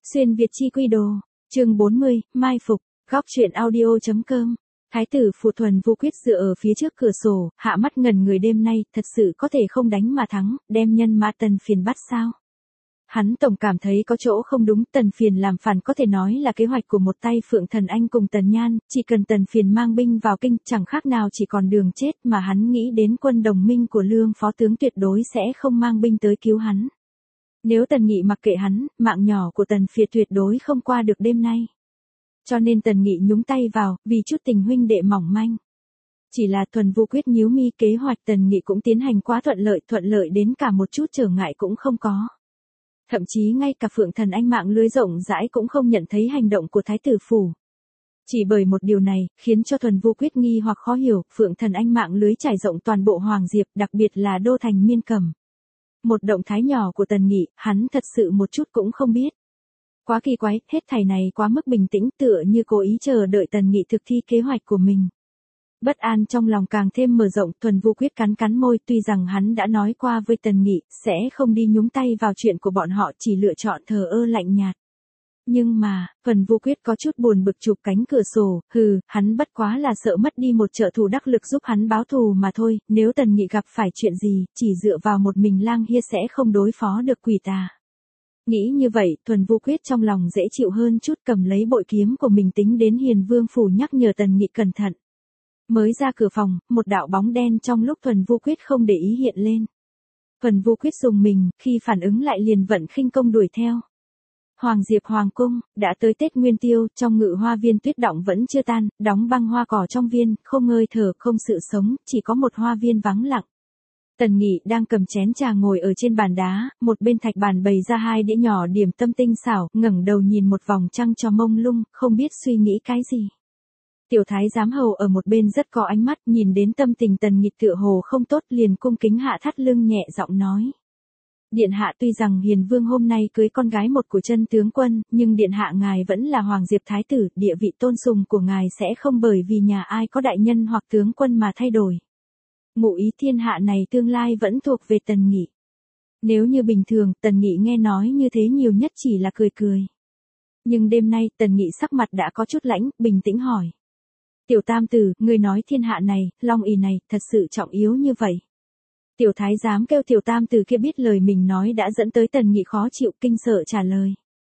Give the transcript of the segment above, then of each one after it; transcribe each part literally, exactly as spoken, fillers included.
Xuyên Việt chi quy đồ, chương bốn mươi, mai phục, góc truyện audio.com. Thái tử Phù Thuần Vu Quyết dựa ở phía trước cửa sổ, hạ mắt ngần người đêm nay, thật sự có thể không đánh mà thắng, đem nhân mã Tần Phiền bắt sao? Hắn tổng cảm thấy có chỗ không đúng, Tần Phiền làm phản có thể nói là kế hoạch của một tay Phượng Thần Anh cùng Tần Nhan, chỉ cần Tần Phiền mang binh vào kinh, chẳng khác nào chỉ còn đường chết, mà hắn nghĩ đến quân đồng minh của Lương phó tướng tuyệt đối sẽ không mang binh tới cứu hắn. Nếu Tần Nghị mặc kệ hắn, mạng nhỏ của Tần Phiệt tuyệt đối không qua được đêm nay. Cho nên Tần Nghị nhúng tay vào, vì chút tình huynh đệ mỏng manh. Chỉ là Thuần Vu Quyết nhíu mi, kế hoạch Tần Nghị cũng tiến hành quá thuận lợi, thuận lợi đến cả một chút trở ngại cũng không có. Thậm chí ngay cả Phượng Thần Anh mạng lưới rộng rãi cũng không nhận thấy hành động của Thái tử Phủ. Chỉ bởi một điều này, khiến cho Thuần Vu Quyết nghi hoặc khó hiểu, Phượng Thần Anh mạng lưới trải rộng toàn bộ Hoàng Diệp, đặc biệt là đô thành Miên Cẩm. Một động thái nhỏ của Tần Nghị, hắn thật sự một chút cũng không biết. Quá kỳ quái, hết thảy này quá mức bình tĩnh, tựa như cố ý chờ đợi Tần Nghị thực thi kế hoạch của mình. Bất an trong lòng càng thêm mở rộng, Thuần Vu Quyết cắn cắn môi, tuy rằng hắn đã nói qua với Tần Nghị, sẽ không đi nhúng tay vào chuyện của bọn họ, chỉ lựa chọn thờ ơ lạnh nhạt. Nhưng mà, Thuần Vu Quyết có chút buồn bực chụp cánh cửa sổ, hừ, hắn bất quá là sợ mất đi một trợ thủ đắc lực giúp hắn báo thù mà thôi, nếu Tần Nghị gặp phải chuyện gì, chỉ dựa vào một mình Lang Hia sẽ không đối phó được quỷ tà. Nghĩ như vậy, Thuần Vu Quyết trong lòng dễ chịu hơn chút, cầm lấy bội kiếm của mình tính đến Hiền Vương Phủ nhắc nhở Tần Nghị cẩn thận. Mới ra cửa phòng, một đạo bóng đen trong lúc Thuần Vu Quyết không để ý hiện lên. Thuần Vu Quyết dùng mình, khi phản ứng lại liền vận khinh công đuổi theo. Hoàng Diệp Hoàng Cung, đã tới Tết Nguyên Tiêu, trong ngự hoa viên tuyết động vẫn chưa tan, đóng băng hoa cỏ trong viên, không ngơi thở, không sự sống, chỉ có một hoa viên vắng lặng. Tần Nghị đang cầm chén trà ngồi ở trên bàn đá, một bên thạch bàn bày ra hai đĩa nhỏ điểm tâm tinh xảo, ngẩng đầu nhìn một vòng trăng cho mông lung, không biết suy nghĩ cái gì. Tiểu thái giám hầu ở một bên rất có ánh mắt, nhìn đến tâm tình Tần Nghị tựa hồ không tốt, liền cung kính hạ thắt lưng nhẹ giọng nói. Điện hạ tuy rằng Hiền Vương hôm nay cưới con gái một của chân tướng quân, nhưng điện hạ ngài vẫn là Hoàng Diệp Thái tử, địa vị tôn sùng của ngài sẽ không bởi vì nhà ai có đại nhân hoặc tướng quân mà thay đổi. Ngụ ý thiên hạ này tương lai vẫn thuộc về Tần Nghị. Nếu như bình thường, Tần Nghị nghe nói như thế nhiều nhất chỉ là cười cười. Nhưng đêm nay, Tần Nghị sắc mặt đã có chút lãnh, bình tĩnh hỏi. Tiểu tam tử, ngươi nói thiên hạ này, long ỷ này, thật sự trọng yếu như vậy. Tiểu thái giám kêu tiểu tam tử kia biết lời mình nói đã dẫn tới Tần Nghị khó chịu, kinh sợ trả lời.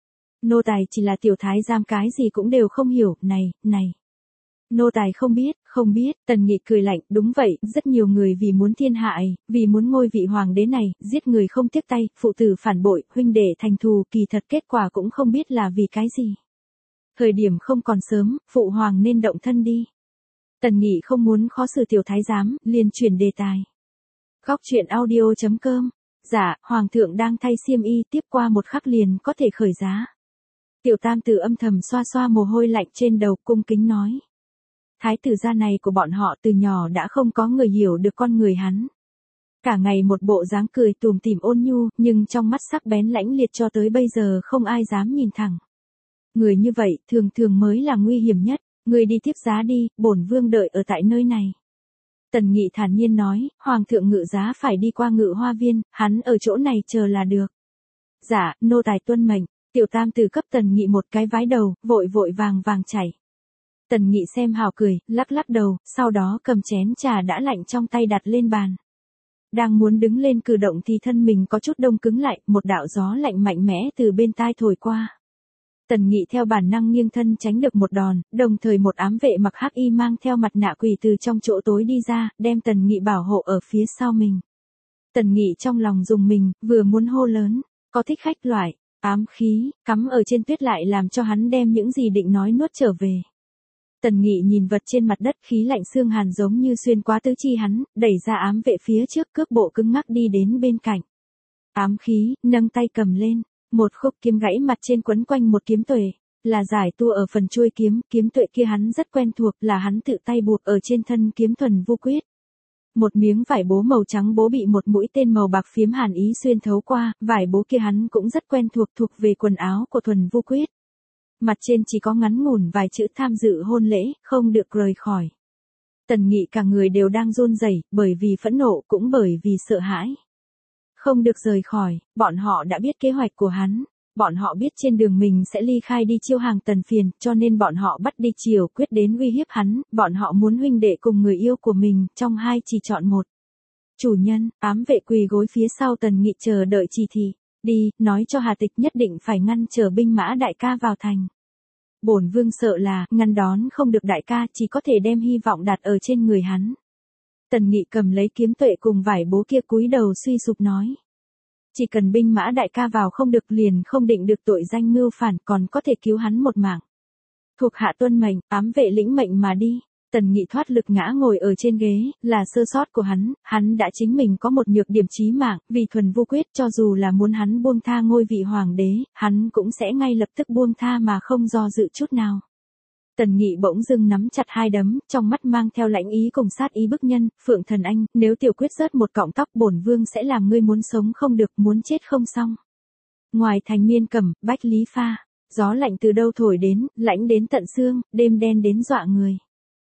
Nô tài chỉ là tiểu thái giám, cái gì cũng đều không hiểu, này, này. Nô tài không biết, không biết, Tần Nghị cười lạnh, đúng vậy, rất nhiều người vì muốn thiên hạ ấy, vì muốn ngôi vị hoàng đế này, giết người không tiếc tay, phụ tử phản bội, huynh đệ thành thù, kỳ thật kết quả cũng không biết là vì cái gì. Thời điểm không còn sớm, phụ hoàng nên động thân đi. Tần Nghị không muốn khó xử tiểu thái giám, liền chuyển đề tài. Góc truyện audio.com. Dạ, hoàng thượng đang thay xiêm y, tiếp qua một khắc liền có thể khởi giá. Tiểu tam tử âm thầm xoa xoa mồ hôi lạnh trên đầu, cung kính nói. Thái tử gia này của bọn họ từ nhỏ đã không có người hiểu được con người hắn. Cả ngày một bộ dáng cười tùm tìm ôn nhu, nhưng trong mắt sắc bén lãnh liệt cho tới bây giờ không ai dám nhìn thẳng. Người như vậy, thường thường mới là nguy hiểm nhất, người đi tiếp giá đi, bổn vương đợi ở tại nơi này. Tần Nghị thản nhiên nói, hoàng thượng ngự giá phải đi qua ngự hoa viên, hắn ở chỗ này chờ là được. Dạ, nô tài tuân mệnh, tiểu tam tử cấp Tần Nghị một cái vái đầu, vội vội vàng vàng chảy. Tần Nghị xem hào cười, lắc lắc đầu, sau đó cầm chén trà đã lạnh trong tay đặt lên bàn. Đang muốn đứng lên cử động thì thân mình có chút đông cứng lại, một đạo gió lạnh mạnh mẽ từ bên tai thổi qua. Tần Nghị theo bản năng nghiêng thân tránh được một đòn, đồng thời một ám vệ mặc hắc y mang theo mặt nạ quỷ từ trong chỗ tối đi ra, đem Tần Nghị bảo hộ ở phía sau mình. Tần Nghị trong lòng rùng mình, vừa muốn hô lớn, có thích khách loại, ám khí, cắm ở trên tuyết lại làm cho hắn đem những gì định nói nuốt trở về. Tần Nghị nhìn vật trên mặt đất, khí lạnh xương hàn giống như xuyên qua tứ chi hắn, đẩy ra ám vệ phía trước, cước bộ cứng ngắc đi đến bên cạnh. Ám khí, nâng tay cầm lên, một khúc kiếm gãy mặt trên quấn quanh một kiếm tuệ, là giải tua ở phần chuôi kiếm, kiếm tuệ kia hắn rất quen thuộc, là hắn tự tay buộc ở trên thân kiếm Thuần Vu Quyết. Một miếng vải bố màu trắng bố bị một mũi tên màu bạc phiếm hàn ý xuyên thấu qua, vải bố kia hắn cũng rất quen thuộc, thuộc về quần áo của Thuần Vu Quyết. Mặt trên chỉ có ngắn ngủn vài chữ tham dự hôn lễ, không được rời khỏi. Tần Nghị cả người đều đang run rẩy, bởi vì phẫn nộ cũng bởi vì sợ hãi. Không được rời khỏi, bọn họ đã biết kế hoạch của hắn. Bọn họ biết trên đường mình sẽ ly khai đi chiêu hàng Tần Phiền, cho nên bọn họ bắt đi chiều quyết đến uy hiếp hắn, bọn họ muốn huynh đệ cùng người yêu của mình, trong hai chỉ chọn một. Chủ nhân, ám vệ quỳ gối phía sau Tần Nghị chờ đợi chỉ thị, đi, nói cho Hà Tịch nhất định phải ngăn trở binh mã đại ca vào thành. Bổn vương sợ là, ngăn đón không được đại ca, chỉ có thể đem hy vọng đặt ở trên người hắn. Tần Nghị cầm lấy kiếm tuệ cùng vải bố kia cúi đầu suy sụp nói. Chỉ cần binh mã đại ca vào không được liền không định được tội danh mưu phản, còn có thể cứu hắn một mạng. Thuộc hạ tuân mệnh, ám vệ lĩnh mệnh mà đi. Tần Nghị thoát lực ngã ngồi ở trên ghế, là sơ sót của hắn, hắn đã chính mình có một nhược điểm chí mạng, vì thuần vu quyết cho dù là muốn hắn buông tha ngôi vị hoàng đế, hắn cũng sẽ ngay lập tức buông tha mà không do dự chút nào. Tần Nghị bỗng dưng nắm chặt hai đấm, trong mắt mang theo lãnh ý cùng sát ý bức nhân, Phượng Thần Anh, nếu tiểu quyết rớt một cọng tóc bổn vương sẽ làm ngươi muốn sống không được, muốn chết không xong. Ngoài thành Miên Cẩm, Bách Lý Pha, gió lạnh từ đâu thổi đến, lãnh đến tận xương, đêm đen đến dọa người.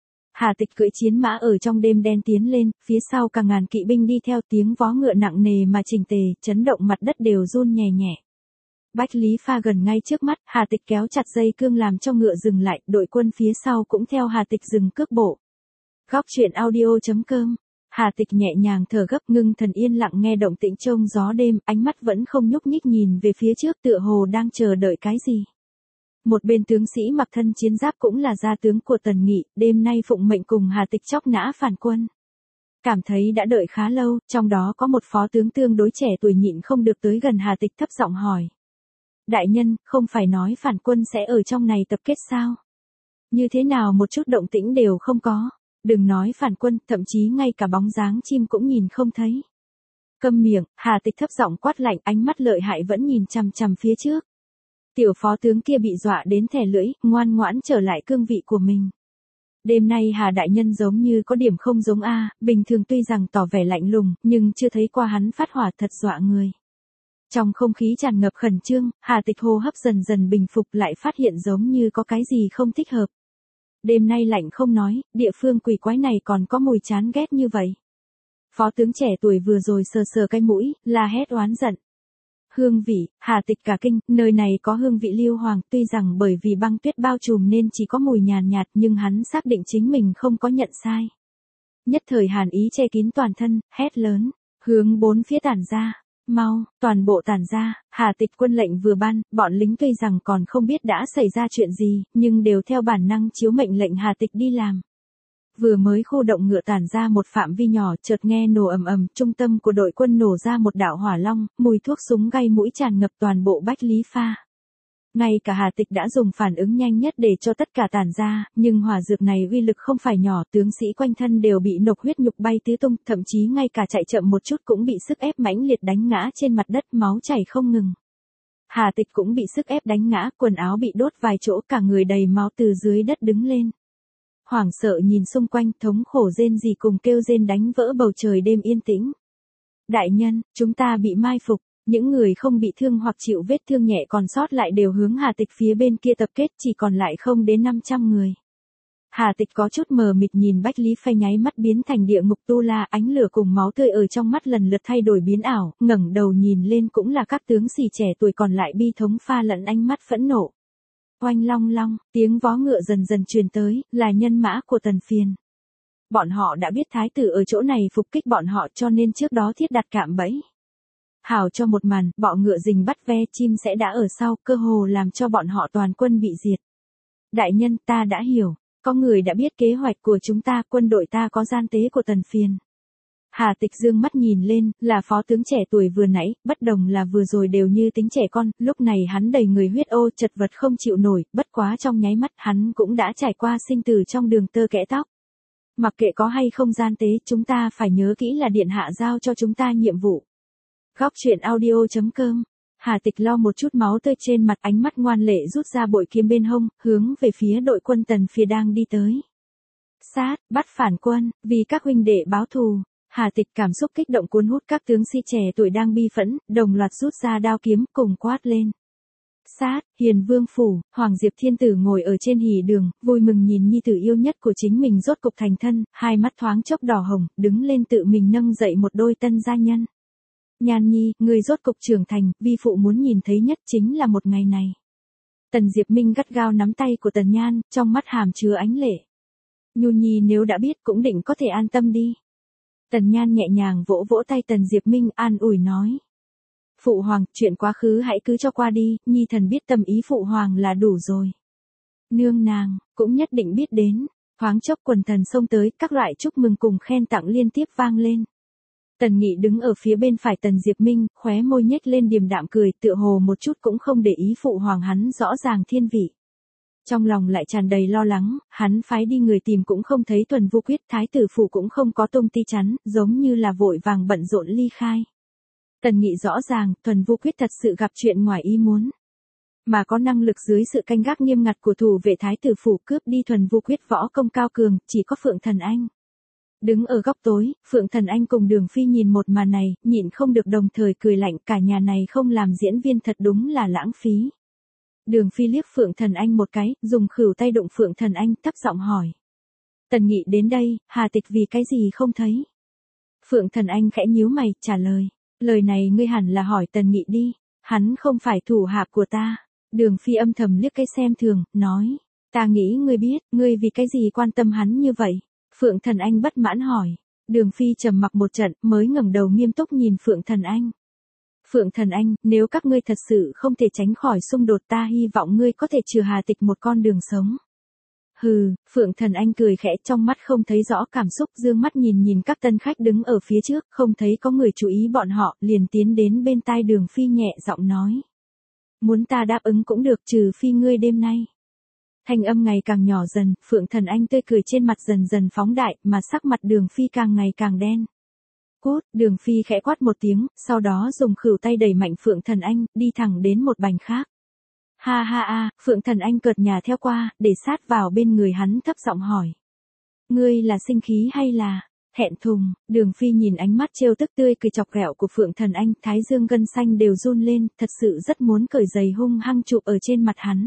Hà Tịch cưỡi chiến mã ở trong đêm đen tiến lên, phía sau cả ngàn kỵ binh đi theo, tiếng vó ngựa nặng nề mà chỉnh tề, chấn động mặt đất đều run nhẹ nhẹ. Bách Lý Pha gần ngay trước mắt, Hà Tịch kéo chặt dây cương làm cho ngựa dừng lại, đội quân phía sau cũng theo Hà Tịch dừng cước bộ. Góc truyện audio chấm com. Hà Tịch nhẹ nhàng thở gấp, ngưng thần yên lặng nghe động tĩnh trông gió đêm, ánh mắt vẫn không nhúc nhích nhìn về phía trước tựa hồ đang chờ đợi cái gì. Một bên tướng sĩ mặc thân chiến giáp cũng là gia tướng của Tần Nghị, đêm nay phụng mệnh cùng Hà Tịch chóc nã phản quân. Cảm thấy đã đợi khá lâu, trong đó có một phó tướng tương đối trẻ tuổi nhịn không được tới gần Hà Tịch thấp giọng hỏi. Đại nhân, không phải nói phản quân sẽ ở trong này tập kết sao? Như thế nào một chút động tĩnh đều không có, đừng nói phản quân, thậm chí ngay cả bóng dáng chim cũng nhìn không thấy. Câm miệng, Hà Tịch thấp giọng quát lạnh, ánh mắt lợi hại vẫn nhìn chằm chằm phía trước. Tiểu phó tướng kia bị dọa đến thè lưỡi, ngoan ngoãn trở lại cương vị của mình. Đêm nay Hà đại nhân giống như có điểm không giống a, bình thường tuy rằng tỏ vẻ lạnh lùng, nhưng chưa thấy qua hắn phát hỏa thật dọa người. Trong không khí tràn ngập khẩn trương, Hà Tịch hô hấp dần dần bình phục lại phát hiện giống như có cái gì không thích hợp. Đêm nay lạnh không nói, địa phương quỷ quái này còn có mùi chán ghét như vậy. Phó tướng trẻ tuổi vừa rồi sờ sờ cái mũi, la hét oán giận. Hương vị, Hà Tịch cả kinh, nơi này có hương vị lưu hoàng, tuy rằng bởi vì băng tuyết bao trùm nên chỉ có mùi nhàn nhạt, nhưng hắn xác định chính mình không có nhận sai. Nhất thời hàn ý che kín toàn thân, hét lớn, hướng bốn phía tản ra, mau, toàn bộ tản ra. Hà Tịch quân lệnh vừa ban, bọn lính tuy rằng còn không biết đã xảy ra chuyện gì, nhưng đều theo bản năng chiếu mệnh lệnh Hà Tịch đi làm. Vừa mới khu động ngựa tản ra một phạm vi nhỏ, chợt nghe nổ ầm ầm, trung tâm của đội quân nổ ra một đạo hỏa long, mùi thuốc súng gây mũi tràn ngập toàn bộ Bách Lý Pha. Ngay cả Hà Tịch đã dùng phản ứng nhanh nhất để cho tất cả tản ra, nhưng hỏa dược này uy lực không phải nhỏ, tướng sĩ quanh thân đều bị nộc huyết nhục bay tứ tung, thậm chí ngay cả chạy chậm một chút cũng bị sức ép mãnh liệt đánh ngã trên mặt đất, máu chảy không ngừng. Hà Tịch cũng bị sức ép đánh ngã, quần áo bị đốt vài chỗ, cả người đầy máu từ dưới đất đứng lên. Hoảng sợ nhìn xung quanh, thống khổ rên rỉ cùng kêu rên đánh vỡ bầu trời đêm yên tĩnh. Đại nhân, chúng ta bị mai phục, những người không bị thương hoặc chịu vết thương nhẹ còn sót lại đều hướng Hà Tịch phía bên kia tập kết, chỉ còn lại không đến năm trăm người. Hà Tịch có chút mờ mịt nhìn Bách Lý Pha, nháy mắt biến thành địa ngục tu la, ánh lửa cùng máu tươi ở trong mắt lần lượt thay đổi biến ảo, ngẩng đầu nhìn lên cũng là các tướng sĩ trẻ tuổi còn lại bi thống pha lẫn ánh mắt phẫn nộ. Oanh long long, tiếng vó ngựa dần dần truyền tới, là nhân mã của Tần Phiền. Bọn họ đã biết thái tử ở chỗ này phục kích bọn họ cho nên trước đó thiết đặt cạm bẫy. Hảo cho một màn, bọ ngựa rình bắt ve chim sẽ đã ở sau, cơ hồ làm cho bọn họ toàn quân bị diệt. Đại nhân, ta đã hiểu, có người đã biết kế hoạch của chúng ta, quân đội ta có gian tế của Tần Phiền. Hà Tịch dương mắt nhìn lên, là phó tướng trẻ tuổi vừa nãy, bất đồng là vừa rồi đều như tính trẻ con, lúc này hắn đầy người huyết ô, chật vật không chịu nổi, bất quá trong nháy mắt hắn cũng đã trải qua sinh tử trong đường tơ kẽ tóc. Mặc kệ có hay không gian tế, chúng ta phải nhớ kỹ là điện hạ giao cho chúng ta nhiệm vụ. Góc truyện audio chấm com. Hà Tịch lau một chút máu tươi trên mặt, ánh mắt ngoan lệ rút ra bội kiếm bên hông, hướng về phía đội quân Tần Phiền đang đi tới. Sát, bắt phản quân, vì các huynh đệ báo thù. Hà Tịch cảm xúc kích động cuốn hút các tướng sĩ trẻ tuổi đang bi phẫn, đồng loạt rút ra đao kiếm cùng quát lên. Sát, Hiền Vương phủ, Hoàng Diệp Thiên Tử ngồi ở trên hỉ đường, vui mừng nhìn nhi tử yêu nhất của chính mình rốt cục thành thân, hai mắt thoáng chốc đỏ hồng, đứng lên tự mình nâng dậy một đôi tân gia nhân. Nhan nhi, người rốt cục trưởng thành, vi phụ muốn nhìn thấy nhất chính là một ngày này. Tần Diệp Minh gắt gao nắm tay của Tần Nhan, trong mắt hàm chứa ánh lệ. Nhu nhi nếu đã biết cũng định có thể an tâm đi. Tần Nhan nhẹ nhàng vỗ vỗ tay Tần Diệp Minh an ủi nói. Phụ hoàng, chuyện quá khứ hãy cứ cho qua đi, nhi thần biết tâm ý phụ hoàng là đủ rồi. Nương nàng, cũng nhất định biết đến. Thoáng chốc quần thần xông tới, các loại chúc mừng cùng khen tặng liên tiếp vang lên. Tần Nghị đứng ở phía bên phải Tần Diệp Minh, khóe môi nhếch lên điềm đạm cười, tựa hồ một chút cũng không để ý phụ hoàng hắn rõ ràng thiên vị. Trong lòng lại tràn đầy lo lắng, hắn phái đi người tìm cũng không thấy Tuần Vu Quyết, thái tử phụ cũng không có tung ti chắn, giống như là vội vàng bận rộn ly khai. Tần Nghị rõ ràng, Tuần Vu Quyết thật sự gặp chuyện ngoài ý muốn. Mà có năng lực dưới sự canh gác nghiêm ngặt của thủ vệ thái tử phủ cướp đi Tuần Vu Quyết võ công cao cường, chỉ có Phượng Thần Anh. Đứng ở góc tối, Phượng Thần Anh cùng Đường Phi nhìn một màn này, nhịn không được đồng thời cười lạnh, cả nhà này không làm diễn viên thật đúng là lãng phí. Đường Phi liếc Phượng Thần Anh một cái, dùng khửu tay đụng Phượng Thần Anh, thấp giọng hỏi. Tần Nghị đến đây, Hà Tịch vì cái gì không thấy? Phượng Thần Anh khẽ nhíu mày, trả lời. Lời này ngươi hẳn là hỏi Tần Nghị đi, hắn không phải thủ hạ của ta. Đường Phi âm thầm liếc cái xem thường, nói. Ta nghĩ ngươi biết, ngươi vì cái gì quan tâm hắn như vậy? Phượng Thần Anh bất mãn hỏi. Đường Phi trầm mặc một trận, mới ngẩng đầu nghiêm túc nhìn Phượng Thần Anh. Phượng Thần Anh, nếu các ngươi thật sự không thể tránh khỏi xung đột, ta hy vọng ngươi có thể trừ Hà Tịch một con đường sống. Hừ, Phượng Thần Anh cười khẽ, trong mắt không thấy rõ cảm xúc, dương mắt nhìn nhìn các tân khách đứng ở phía trước, không thấy có người chú ý bọn họ, liền tiến đến bên tai Đường Phi nhẹ giọng nói. Muốn ta đáp ứng cũng được, trừ phi ngươi đêm nay. Thanh âm ngày càng nhỏ dần, Phượng Thần Anh tươi cười trên mặt dần dần phóng đại, mà sắc mặt Đường Phi càng ngày càng đen. Cút, Đường Phi khẽ quát một tiếng, sau đó dùng khửu tay đẩy mạnh Phượng Thần Anh, đi thẳng đến một bành khác. Ha ha a, Phượng Thần Anh cợt nhả theo qua, để sát vào bên người hắn thấp giọng hỏi. Ngươi là sinh khí hay là thẹn thùng? Đường Phi nhìn ánh mắt trêu tức tươi cười chọc ghẹo của Phượng Thần Anh, thái dương gân xanh đều run lên, thật sự rất muốn cởi giày hung hăng chụp ở trên mặt hắn.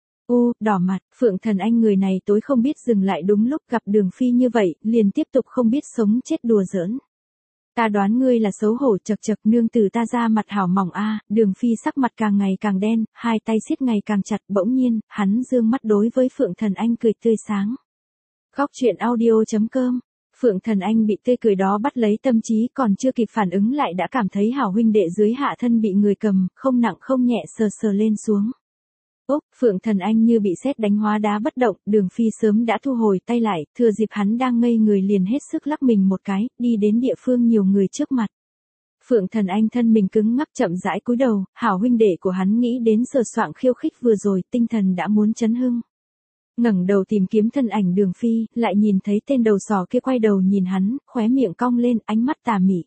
U, đỏ mặt, Phượng Thần Anh người này tối không biết dừng lại, đúng lúc gặp Đường Phi như vậy, liền tiếp tục không biết sống chết đùa giỡn. Ta đoán ngươi là xấu hổ, chật chật, nương tử ta ra mặt hảo mỏng a. Đường Phi sắc mặt càng ngày càng đen, hai tay siết ngày càng chặt, bỗng nhiên, hắn dương mắt đối với Phượng Thần Anh cười tươi sáng. Góc truyện audio chấm com. Phượng Thần Anh bị tươi cười đó bắt lấy tâm trí, còn chưa kịp phản ứng lại đã cảm thấy hảo huynh đệ dưới hạ thân bị người cầm, không nặng không nhẹ sờ sờ lên xuống. Ốc, Phượng Thần Anh như bị sét đánh hóa đá bất động, Đường Phi sớm đã thu hồi tay lại, thừa dịp hắn đang ngây người liền hết sức lắc mình một cái, đi đến địa phương nhiều người trước mặt. Phượng Thần Anh thân mình cứng ngắc chậm rãi cúi đầu, hảo huynh đệ của hắn nghĩ đến sờ soạng khiêu khích vừa rồi, tinh thần đã muốn chấn hưng. Ngẩng đầu tìm kiếm thân ảnh Đường Phi, lại nhìn thấy tên đầu sỏ kia quay đầu nhìn hắn, khóe miệng cong lên, ánh mắt tà mị.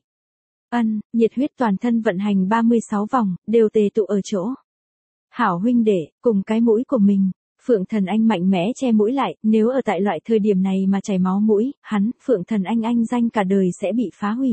Ân, nhiệt huyết toàn thân vận hành ba mươi sáu vòng, đều tề tụ ở chỗ. Hảo huynh đệ, cùng cái mũi của mình. Phượng Thần Anh mạnh mẽ che mũi lại, nếu ở tại loại thời điểm này mà chảy máu mũi, hắn, Phượng Thần Anh anh danh cả đời sẽ bị phá hủy.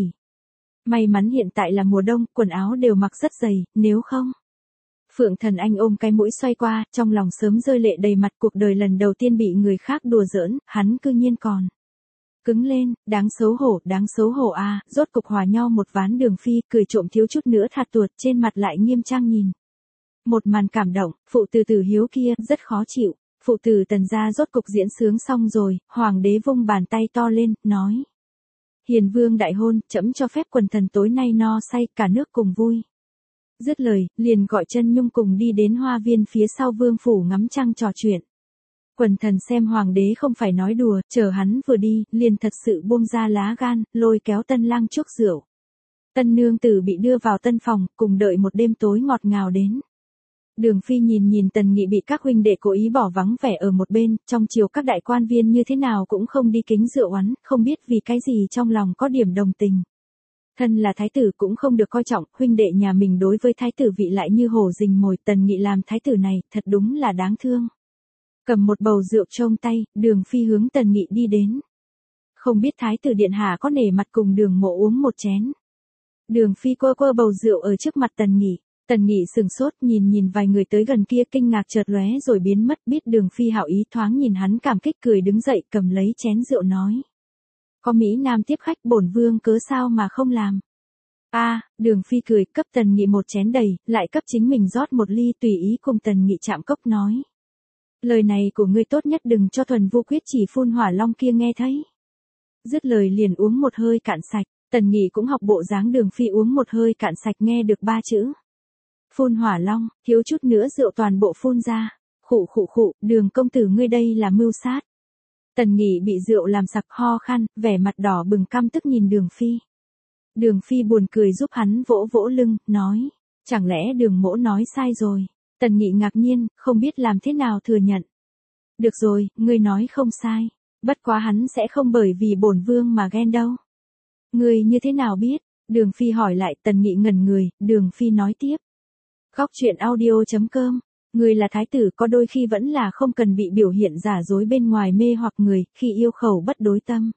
May mắn hiện tại là mùa đông, quần áo đều mặc rất dày, nếu không. Phượng Thần Anh ôm cái mũi xoay qua, trong lòng sớm rơi lệ đầy mặt, cuộc đời lần đầu tiên bị người khác đùa giỡn, hắn cư nhiên còn cứng lên, đáng xấu hổ, đáng xấu hổ a. À, rốt cục hòa nhau một ván. Đường Phi cười trộm thiếu chút nữa thạt tuột, trên mặt lại nghiêm trang nhìn. Một màn cảm động, phụ tử Tử Hiếu kia rất khó chịu. Phụ tử Tần gia rốt cục diễn sướng xong rồi, hoàng đế vung bàn tay to lên, nói: Hiền vương đại hôn, trẫm cho phép quần thần tối nay no say, cả nước cùng vui. Dứt lời, liền gọi Chân Nhung cùng đi đến hoa viên phía sau vương phủ ngắm trăng trò chuyện. Quần thần xem hoàng đế không phải nói đùa, chờ hắn vừa đi, liền thật sự buông ra lá gan, lôi kéo tân lang chuốc rượu. Tân nương tử bị đưa vào tân phòng, cùng đợi một đêm tối ngọt ngào đến. Đường Phi nhìn nhìn Tần Nghị bị các huynh đệ cố ý bỏ vắng vẻ ở một bên, trong chiều các đại quan viên như thế nào cũng không đi kính rượu oán, không biết vì cái gì trong lòng có điểm đồng tình. Thân là thái tử cũng không được coi trọng, huynh đệ nhà mình đối với thái tử vị lại như hổ rình mồi, Tần Nghị làm thái tử này, thật đúng là đáng thương. Cầm một bầu rượu trong tay, Đường Phi hướng Tần Nghị đi đến. Không biết thái tử điện hạ có nể mặt cùng Đường Mộ uống một chén. Đường Phi quơ quơ bầu rượu ở trước mặt Tần Nghị. Tần Nghị sừng sốt nhìn nhìn vài người tới gần kia, kinh ngạc chợt lóe rồi biến mất, biết Đường Phi hảo ý thoáng nhìn hắn cảm kích cười đứng dậy cầm lấy chén rượu nói. Có Mỹ Nam tiếp khách, bổn vương cớ sao mà không làm. A, Đường Phi cười, cấp Tần Nghị một chén đầy, lại cấp chính mình rót một ly, tùy ý cùng Tần Nghị chạm cốc nói. Lời này của ngươi tốt nhất đừng cho Thuần Vu Quyết chỉ phun hỏa long kia nghe thấy. Dứt lời liền uống một hơi cạn sạch, Tần Nghị cũng học bộ dáng Đường Phi uống một hơi cạn sạch nghe được ba chữ. Phun hỏa long, thiếu chút nữa rượu toàn bộ phun ra. Khụ khụ khụ, Đường công tử ngươi đây là mưu sát. Tần Nghị bị rượu làm sặc ho khan, vẻ mặt đỏ bừng căm tức nhìn Đường Phi. Đường Phi buồn cười giúp hắn vỗ vỗ lưng, nói, chẳng lẽ Đường mỗ nói sai rồi. Tần Nghị ngạc nhiên, không biết làm thế nào thừa nhận. Được rồi, ngươi nói không sai, bất quá hắn sẽ không bởi vì bổn vương mà ghen đâu. Ngươi như thế nào biết? Đường Phi hỏi lại. Tần Nghị ngẩn người, Đường Phi nói tiếp. Góc truyện audio chấm com. Người là thái tử có đôi khi vẫn là không cần bị biểu hiện giả dối bên ngoài mê hoặc người, khi yêu khẩu bất đối tâm.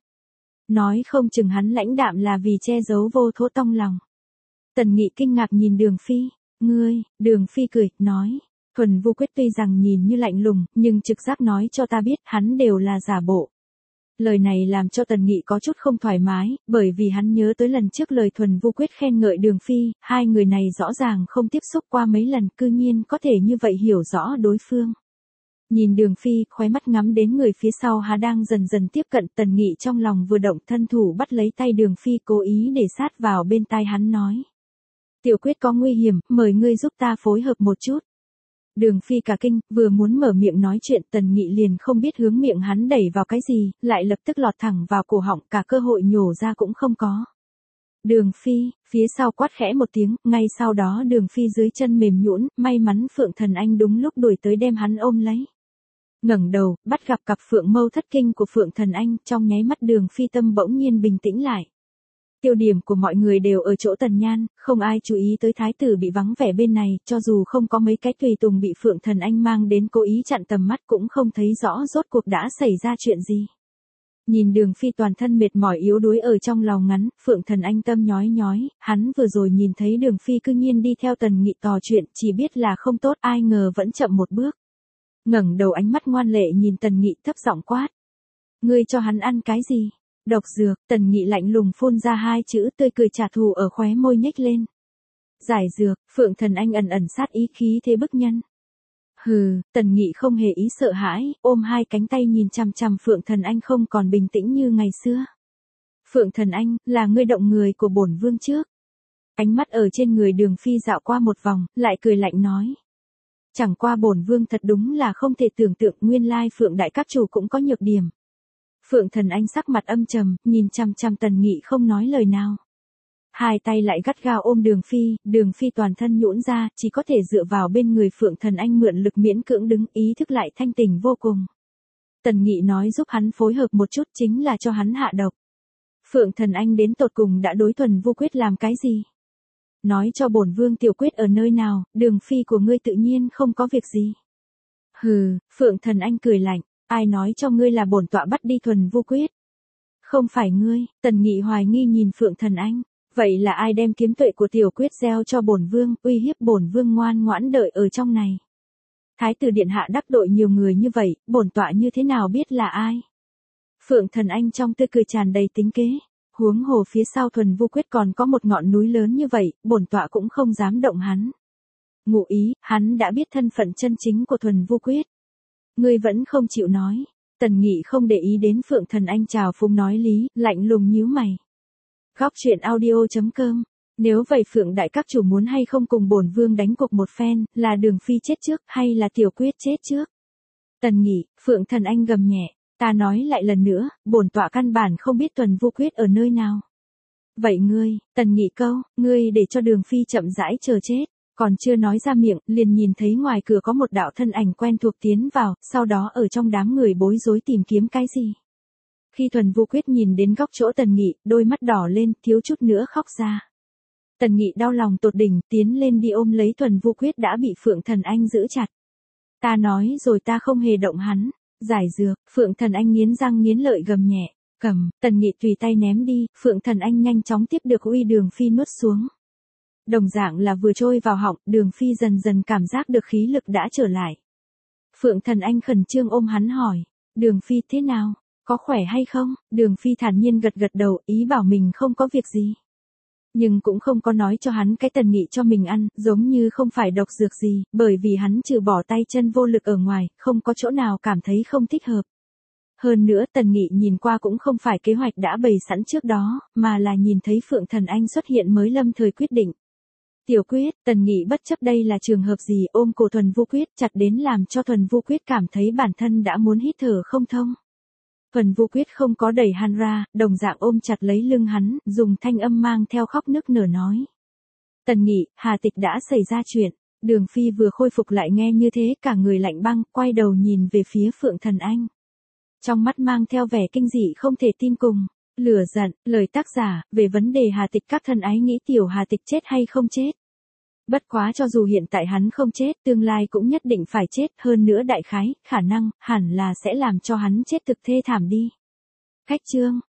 Nói không chừng hắn lãnh đạm là vì che giấu vô thố tông lòng. Tần Nghị kinh ngạc nhìn Đường Phi. Ngươi, Đường Phi cười, nói. Thuần Vu Quyết tuy rằng nhìn như lạnh lùng, nhưng trực giác nói cho ta biết hắn đều là giả bộ. Lời này làm cho Tần Nghị có chút không thoải mái, bởi vì hắn nhớ tới lần trước lời Thuần Vu Quyết khen ngợi Đường Phi, hai người này rõ ràng không tiếp xúc qua mấy lần, cư nhiên có thể như vậy hiểu rõ đối phương. Nhìn Đường Phi, khóe mắt ngắm đến người phía sau há đang dần dần tiếp cận, Tần Nghị trong lòng vừa động, thân thủ bắt lấy tay Đường Phi, cố ý để sát vào bên tai hắn nói. Tiểu Quyết có nguy hiểm, mời ngươi giúp ta phối hợp một chút. Đường Phi cả kinh, vừa muốn mở miệng nói chuyện, Tần Nghị liền không biết hướng miệng hắn đẩy vào cái gì, lại lập tức lọt thẳng vào cổ họng, cả cơ hội nhổ ra cũng không có. Đường Phi, phía sau quát khẽ một tiếng, ngay sau đó Đường Phi dưới chân mềm nhũn, may mắn Phượng Thần Anh đúng lúc đuổi tới đem hắn ôm lấy. Ngẩng đầu, bắt gặp cặp phượng mâu thất kinh của Phượng Thần Anh, trong nháy mắt Đường Phi tâm bỗng nhiên bình tĩnh lại. Tiêu điểm của mọi người đều ở chỗ Tần Nhan, không ai chú ý tới thái tử bị vắng vẻ bên này, cho dù không có mấy cái tùy tùng bị Phượng Thần Anh mang đến cố ý chặn tầm mắt cũng không thấy rõ rốt cuộc đã xảy ra chuyện gì. Nhìn Đường Phi toàn thân mệt mỏi yếu đuối ở trong lòng ngắn, Phượng Thần Anh tâm nhói nhói, hắn vừa rồi nhìn thấy Đường Phi cư nhiên đi theo Tần Nghị trò chuyện, chỉ biết là không tốt, ai ngờ vẫn chậm một bước. Ngẩng đầu ánh mắt ngoan lệ nhìn Tần Nghị thấp giọng quát. Ngươi cho hắn ăn cái gì? Độc dược. Tần Nghị lạnh lùng phun ra hai chữ, tươi cười trả thù ở khóe môi nhếch lên. Giải dược. Phượng Thần Anh ẩn ẩn sát ý khí thế bức nhân. Hừ. Tần Nghị không hề ý sợ hãi, ôm hai cánh tay nhìn chằm chằm Phượng Thần Anh không còn bình tĩnh như ngày xưa. Phượng Thần Anh, là ngươi động người của bổn vương trước. Ánh mắt ở trên người Đường Phi dạo qua một vòng, lại cười lạnh nói. Chẳng qua bổn vương thật đúng là không thể tưởng tượng, nguyên lai Phượng đại các chủ cũng có nhược điểm. Phượng Thần Anh sắc mặt âm trầm, nhìn chằm chằm Tần Nghị không nói lời nào. Hai tay lại gắt gao ôm Đường Phi, Đường Phi toàn thân nhũn ra, chỉ có thể dựa vào bên người Phượng Thần Anh mượn lực miễn cưỡng đứng, ý thức lại thanh tỉnh vô cùng. Tần Nghị nói giúp hắn phối hợp một chút chính là cho hắn hạ độc. Phượng Thần Anh đến tột cùng đã đối Thuần Vu Quyết làm cái gì? Nói cho bổn vương tiểu quyết ở nơi nào, Đường Phi của ngươi tự nhiên không có việc gì. Hừ, Phượng Thần Anh cười lạnh. Ai nói cho ngươi là bổn tọa bắt đi Thuần Vu Quyết? Không phải ngươi. Tần Nghị hoài nghi nhìn Phượng Thần Anh. Vậy là ai đem kiếm tuệ của tiểu quyết gieo cho bổn vương, uy hiếp bổn vương ngoan ngoãn đợi ở trong này? Thái tử điện hạ đắc tội nhiều người như vậy, bổn tọa như thế nào biết là ai? Phượng Thần Anh trong tươi cười tràn đầy tính kế. Huống hồ phía sau Thuần Vu Quyết còn có một ngọn núi lớn như vậy, bổn tọa cũng không dám động hắn. Ngụ ý, hắn đã biết thân phận chân chính của Thuần Vu Quyết. Ngươi vẫn không chịu nói. Tần Nghị không để ý đến Phượng Thần Anh trào phúng nói lý, lạnh lùng nhíu mày. Góc truyện audio chấm com. Nếu vậy Phượng đại các chủ muốn hay không cùng bổn vương đánh cuộc một phen, là Đường Phi chết trước hay là Tiểu Quyết chết trước? Tần Nghị, Phượng Thần Anh gầm nhẹ, ta nói lại lần nữa, bổn tọa căn bản không biết Thuần Vu Quyết ở nơi nào. Vậy ngươi, Tần Nghị câu, ngươi để cho Đường Phi chậm rãi chờ chết. Còn chưa nói ra miệng, liền nhìn thấy ngoài cửa có một đạo thân ảnh quen thuộc tiến vào, sau đó ở trong đám người bối rối tìm kiếm cái gì. Khi Thuần Vu Quyết nhìn đến góc chỗ Tần Nghị, đôi mắt đỏ lên, thiếu chút nữa khóc ra. Tần Nghị đau lòng tột đỉnh, tiến lên đi ôm lấy Thuần Vu Quyết đã bị Phượng Thần Anh giữ chặt. Ta nói rồi ta không hề động hắn. Giải dược. Phượng Thần Anh nghiến răng nghiến lợi gầm nhẹ. Cầm. Tần Nghị tùy tay ném đi, Phượng Thần Anh nhanh chóng tiếp được uy Đường Phi nuốt xuống. Đồng dạng là vừa trôi vào họng, Đường Phi dần dần cảm giác được khí lực đã trở lại. Phượng Thần Anh khẩn trương ôm hắn hỏi. Đường Phi thế nào? Có khỏe hay không? Đường Phi thản nhiên gật gật đầu, ý bảo mình không có việc gì. Nhưng cũng không có nói cho hắn cái Tần Nghị cho mình ăn, giống như không phải độc dược gì, bởi vì hắn trừ bỏ tay chân vô lực ở ngoài, không có chỗ nào cảm thấy không thích hợp. Hơn nữa Tần Nghị nhìn qua cũng không phải kế hoạch đã bày sẵn trước đó, mà là nhìn thấy Phượng Thần Anh xuất hiện mới lâm thời quyết định. Tiểu Quyết, Tần Nghị bất chấp đây là trường hợp gì, ôm cổ Thuần Vu Quyết chặt đến làm cho Thuần Vu Quyết cảm thấy bản thân đã muốn hít thở không thông. Thuần Vu Quyết không có đẩy hắn ra, đồng dạng ôm chặt lấy lưng hắn, dùng thanh âm mang theo khóc nức nở nói. Tần Nghị, Hà Tịch đã xảy ra chuyện. Đường Phi vừa khôi phục lại nghe như thế, cả người lạnh băng, quay đầu nhìn về phía Phượng Thần Anh. Trong mắt mang theo vẻ kinh dị không thể tin cùng, lửa giận, lời tác giả, về vấn đề Hà Tịch các thân ái nghĩ tiểu Hà Tịch chết hay không chết. Bất quá cho dù hiện tại hắn không chết, tương lai cũng nhất định phải chết, hơn nữa đại khái, khả năng, hẳn là sẽ làm cho hắn chết thực thê thảm đi. Cách chương.